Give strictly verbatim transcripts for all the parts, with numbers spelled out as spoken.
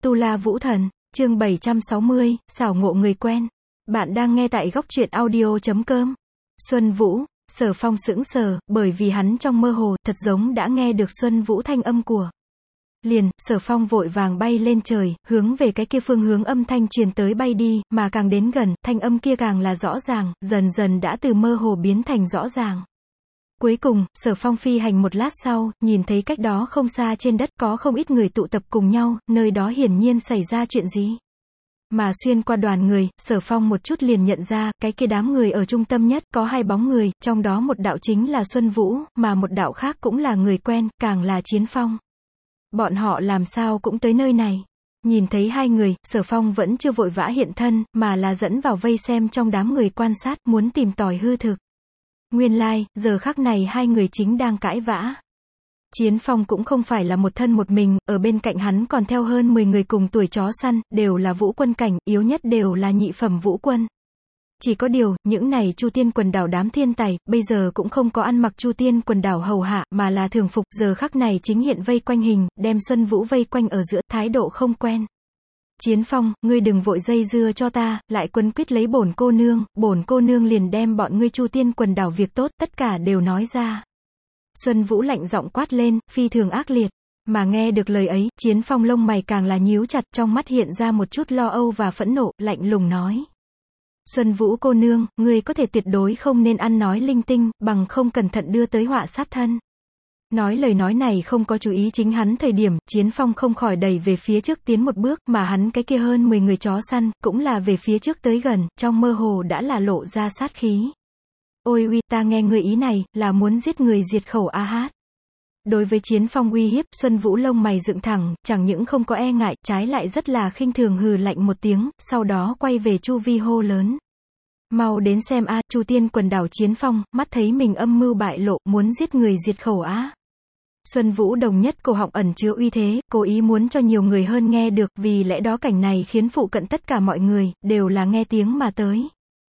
Tu La Vũ Thần, chương bảy trăm sáu mươi, xảo ngộ người quen. Bạn đang nghe tại góc truyện audio chấm com. Xuân Vũ, Sở Phong sững sờ, bởi vì hắn trong mơ hồ, thật giống đã nghe được Xuân Vũ thanh âm của. Liền, Sở Phong vội vàng bay lên trời, hướng về cái kia phương hướng âm thanh truyền tới bay đi, mà càng đến gần, thanh âm kia càng là rõ ràng, dần dần đã từ mơ hồ biến thành rõ ràng. Cuối cùng, Sở Phong phi hành một lát sau, nhìn thấy cách đó không xa trên đất có không ít người tụ tập cùng nhau, nơi đó hiển nhiên xảy ra chuyện gì. Mà xuyên qua đoàn người, Sở Phong một chút liền nhận ra, cái kia đám người ở trung tâm nhất, có hai bóng người, trong đó một đạo chính là Xuân Vũ, mà một đạo khác cũng là người quen, càng là Chiến Phong. Bọn họ làm sao cũng tới nơi này. Nhìn thấy hai người, Sở Phong vẫn chưa vội vã hiện thân, mà là dẫn vào vây xem trong đám người quan sát, muốn tìm tòi hư thực. Nguyên lai, like, giờ khắc này hai người chính đang cãi vã. Chiến Phong cũng không phải là một thân một mình, ở bên cạnh hắn còn theo hơn mười người cùng tuổi chó săn, đều là vũ quân cảnh, yếu nhất đều là nhị phẩm vũ quân. Chỉ có điều, những này Chu Tiên quần đảo đám thiên tài, bây giờ cũng không có ăn mặc Chu Tiên quần đảo hầu hạ, mà là thường phục, giờ khắc này chính hiện vây quanh hình, đem Xuân Vũ vây quanh ở giữa, thái độ không quen. Chiến Phong, ngươi đừng vội dây dưa cho ta, lại quấn quýt lấy bổn cô nương, bổn cô nương liền đem bọn ngươi Chu Tiên quần đảo việc tốt, tất cả đều nói ra. Xuân Vũ lạnh giọng quát lên, phi thường ác liệt. Mà nghe được lời ấy, Chiến Phong lông mày càng là nhíu chặt, trong mắt hiện ra một chút lo âu và phẫn nộ, lạnh lùng nói. Xuân Vũ cô nương, ngươi có thể tuyệt đối không nên ăn nói linh tinh, bằng không cẩn thận đưa tới họa sát thân. Nói lời nói này không có chú ý chính hắn thời điểm, Chiến Phong không khỏi đẩy về phía trước tiến một bước, mà hắn cái kia hơn mười người chó săn, cũng là về phía trước tới gần, trong mơ hồ đã là lộ ra sát khí. Ôi uy, ta nghe người ý này, là muốn giết người diệt khẩu a hát. Đối với Chiến Phong uy hiếp, Xuân Vũ lông mày dựng thẳng, chẳng những không có e ngại, trái lại rất là khinh thường hừ lạnh một tiếng, sau đó quay về chu vi hô lớn. Mau đến xem a, Chu Tiên quần đảo Chiến Phong, mắt thấy mình âm mưu bại lộ, muốn giết người diệt khẩu á. Xuân Vũ đồng nhất cổ họng ẩn chứa uy thế, cố ý muốn cho nhiều người hơn nghe được, vì lẽ đó cảnh này khiến phụ cận tất cả mọi người, đều là nghe tiếng mà tới.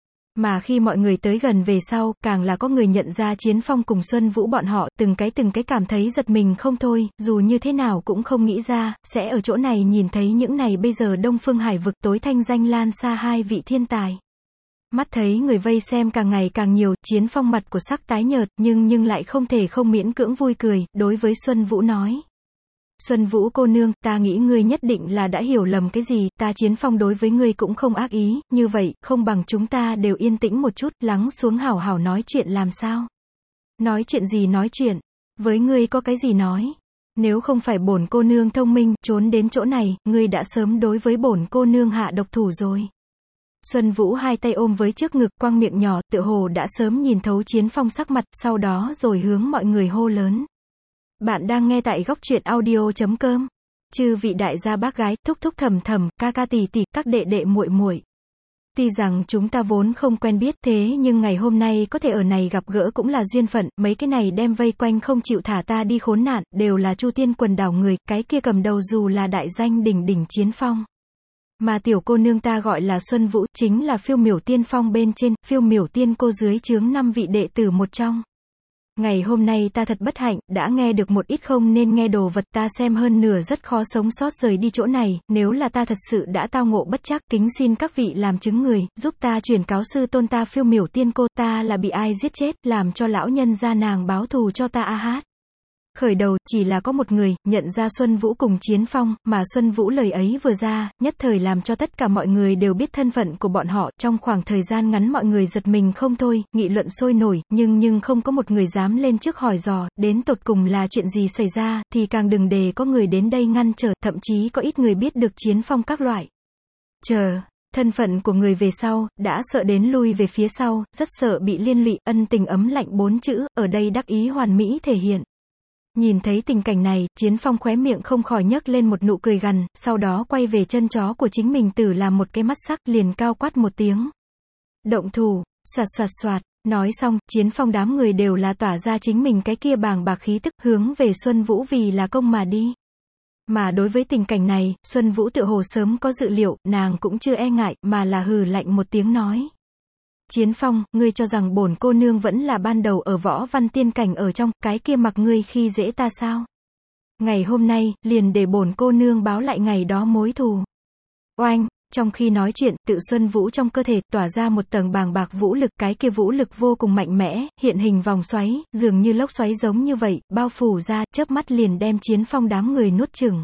Mà khi mọi người tới gần về sau, càng là có người nhận ra Chiến Phong cùng Xuân Vũ bọn họ, từng cái từng cái cảm thấy giật mình không thôi, dù như thế nào cũng không nghĩ ra, sẽ ở chỗ này nhìn thấy những này bây giờ Đông Phương Hải vực tối thanh danh lan xa hai vị thiên tài. Mắt thấy người vây xem càng ngày càng nhiều, Chiến Phong mặt của sắc tái nhợt, nhưng nhưng lại không thể không miễn cưỡng vui cười, đối với Xuân Vũ nói. Xuân Vũ cô nương, ta nghĩ ngươi nhất định là đã hiểu lầm cái gì, ta Chiến Phong đối với ngươi cũng không ác ý, như vậy, không bằng chúng ta đều yên tĩnh một chút, lắng xuống hảo hảo nói chuyện làm sao. Nói chuyện gì nói chuyện, với ngươi có cái gì nói. Nếu không phải bổn cô nương thông minh, trốn đến chỗ này, ngươi đã sớm đối với bổn cô nương hạ độc thủ rồi. Xuân Vũ hai tay ôm với trước ngực, quang miệng nhỏ, tựa hồ đã sớm nhìn thấu Chiến Phong sắc mặt, sau đó rồi hướng mọi người hô lớn. Bạn đang nghe tại góc truyện audio chấm com. Chư vị đại gia bác gái, thúc thúc thầm thầm, ca ca tỷ tỷ, các đệ đệ muội muội. Tuy rằng chúng ta vốn không quen biết, thế nhưng ngày hôm nay có thể ở này gặp gỡ cũng là duyên phận, mấy cái này đem vây quanh không chịu thả ta đi khốn nạn, đều là Chu Tiên quần đảo người, cái kia cầm đầu dù là đại danh đỉnh đỉnh Chiến Phong. Mà tiểu cô nương ta gọi là Xuân Vũ, chính là Phiêu Miểu Tiên Phong bên trên, Phiêu Miểu Tiên cô dưới trướng năm vị đệ tử một trong. Ngày hôm nay ta thật bất hạnh, đã nghe được một ít không nên nghe đồ vật, ta xem hơn nửa rất khó sống sót rời đi chỗ này, nếu là ta thật sự đã tao ngộ bất trắc, kính xin các vị làm chứng người, giúp ta chuyển cáo sư tôn ta Phiêu Miểu Tiên cô, ta là bị ai giết chết, làm cho lão nhân gia nàng báo thù cho ta a hát. Khởi đầu, chỉ là có một người, nhận ra Xuân Vũ cùng Chiến Phong, mà Xuân Vũ lời ấy vừa ra, nhất thời làm cho tất cả mọi người đều biết thân phận của bọn họ, trong khoảng thời gian ngắn mọi người giật mình không thôi, nghị luận sôi nổi, nhưng nhưng không có một người dám lên trước hỏi dò, đến tột cùng là chuyện gì xảy ra, thì càng đừng để có người đến đây ngăn trở, thậm chí có ít người biết được Chiến Phong các loại. Chờ, thân phận của người về sau, đã sợ đến lui về phía sau, rất sợ bị liên lụy, ân tình ấm lạnh bốn chữ, ở đây đắc ý hoàn mỹ thể hiện. Nhìn thấy tình cảnh này, Chiến Phong khóe miệng không khỏi nhấc lên một nụ cười gằn, sau đó quay về chân chó của chính mình tử làm một cái mắt sắc, liền cao quát một tiếng. Động thủ, soạt soạt soạt, nói xong, Chiến Phong đám người đều là tỏa ra chính mình cái kia bàng bạc khí tức, hướng về Xuân Vũ vì là công mà đi. Mà đối với tình cảnh này, Xuân Vũ tựa hồ sớm có dự liệu, nàng cũng chưa e ngại, mà là hừ lạnh một tiếng nói. Chiến Phong, ngươi cho rằng bổn cô nương vẫn là ban đầu ở Võ Văn Tiên cảnh ở trong, cái kia mặc ngươi khi dễ ta sao? Ngày hôm nay, liền để bổn cô nương báo lại ngày đó mối thù. Oanh, trong khi nói chuyện, tự Xuân Vũ trong cơ thể, tỏa ra một tầng bàng bạc vũ lực, cái kia vũ lực vô cùng mạnh mẽ, hiện hình vòng xoáy, dường như lốc xoáy giống như vậy, bao phủ ra, chớp mắt liền đem Chiến Phong đám người nuốt chửng.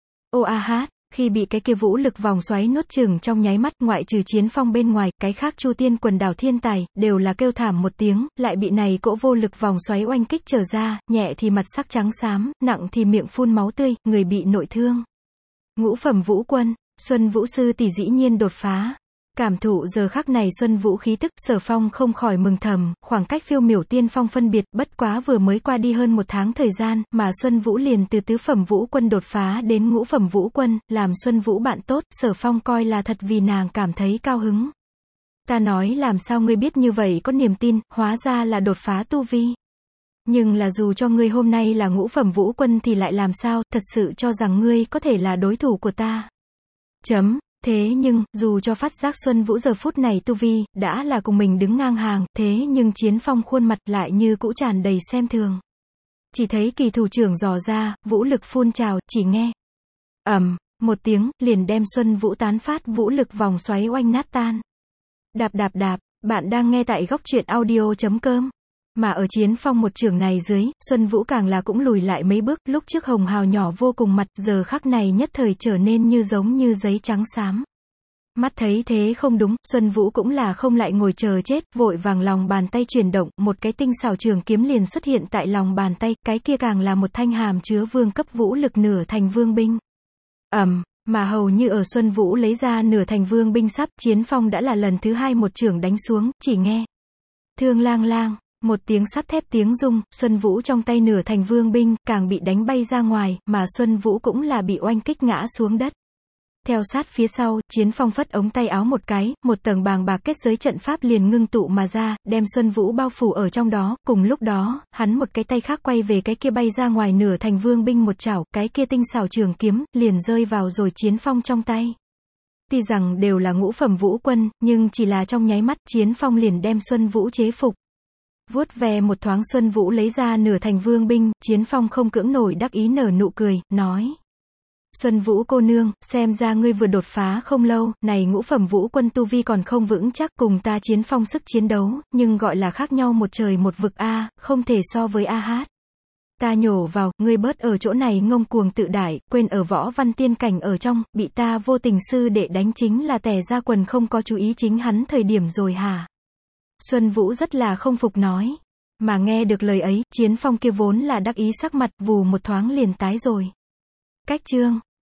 Ô a hát, khi bị cái kia vũ lực vòng xoáy nuốt chửng trong nháy mắt, ngoại trừ Chiến Phong bên ngoài, cái khác Chu Tiên quần đảo thiên tài, đều là kêu thảm một tiếng, lại bị này cỗ vô lực vòng xoáy oanh kích trở ra, nhẹ thì mặt sắc trắng xám, nặng thì miệng phun máu tươi, người bị nội thương. Ngũ phẩm vũ quân, Xuân Vũ sư tỷ dĩ nhiên đột phá. Cảm thụ giờ khắc này Xuân Vũ khí tức, Sở Phong không khỏi mừng thầm, khoảng cách phiêu miểu tiên phong phân biệt, bất quá vừa mới qua đi hơn một tháng thời gian, mà Xuân Vũ liền từ tứ phẩm vũ quân đột phá đến ngũ phẩm vũ quân, làm Xuân Vũ bạn tốt, Sở Phong coi là thật vì nàng cảm thấy cao hứng. Ta nói làm sao ngươi biết như vậy có niềm tin, hóa ra là đột phá tu vi. Nhưng là dù cho ngươi hôm nay là ngũ phẩm vũ quân thì lại làm sao, thật sự cho rằng ngươi có thể là đối thủ của ta. Chấm. Thế nhưng, dù cho phát giác Xuân Vũ giờ phút này tu vi, đã là cùng mình đứng ngang hàng, thế nhưng Chiến Phong khuôn mặt lại như cũ tràn đầy xem thường. Chỉ thấy kỳ thủ trưởng dò ra, vũ lực phun trào, chỉ nghe. ầm, một tiếng, liền đem Xuân Vũ tán phát vũ lực vòng xoáy oanh nát tan. Đạp đạp đạp, bạn đang nghe tại góc truyện audio chấm com. Mà ở Chiến Phong một trường này dưới, Xuân Vũ càng là cũng lùi lại mấy bước, lúc trước hồng hào nhỏ vô cùng mặt, giờ khắc này nhất thời trở nên như giống như giấy trắng xám. Mắt thấy thế không đúng, Xuân Vũ cũng là không lại ngồi chờ chết, vội vàng lòng bàn tay chuyển động, một cái tinh xảo trường kiếm liền xuất hiện tại lòng bàn tay, cái kia càng là một thanh hàm chứa vương cấp vũ lực nửa thành vương binh. ầm, um, mà hầu như ở Xuân Vũ lấy ra nửa thành vương binh sắp, Chiến Phong đã là lần thứ hai một trường đánh xuống, chỉ nghe. Thương lang lang. Một tiếng sắt thép tiếng rung, Xuân Vũ trong tay nửa thành vương binh, càng bị đánh bay ra ngoài, mà Xuân Vũ cũng là bị oanh kích ngã xuống đất. Theo sát phía sau, Chiến Phong phất ống tay áo một cái, một tầng bàng bạc kết giới trận pháp liền ngưng tụ mà ra, đem Xuân Vũ bao phủ ở trong đó, cùng lúc đó, hắn một cái tay khác quay về cái kia bay ra ngoài nửa thành vương binh một chảo, cái kia tinh xảo trường kiếm, liền rơi vào rồi Chiến Phong trong tay. Tuy rằng đều là ngũ phẩm vũ quân, nhưng chỉ là trong nháy mắt, Chiến Phong liền đem Xuân Vũ chế phục. Vuốt ve một thoáng Xuân Vũ lấy ra nửa thành vương binh, Chiến Phong không cưỡng nổi đắc ý nở nụ cười, nói. Xuân Vũ cô nương, xem ra ngươi vừa đột phá không lâu, này ngũ phẩm vũ quân tu vi còn không vững chắc, cùng ta Chiến Phong sức chiến đấu, nhưng gọi là khác nhau một trời một vực a, không thể so với a hát. Ta nhổ vào, ngươi bớt ở chỗ này ngông cuồng tự đại, quên ở võ văn tiên cảnh ở trong, bị ta vô tình sư đệ đánh chính là tè ra quần không có chú ý chính hắn thời điểm rồi hả? Xuân Vũ rất là không phục nói. Mà nghe được lời ấy, Chiến Phong kia vốn là đắc ý sắc mặt, vù một thoáng liền tái rồi. Cách chương.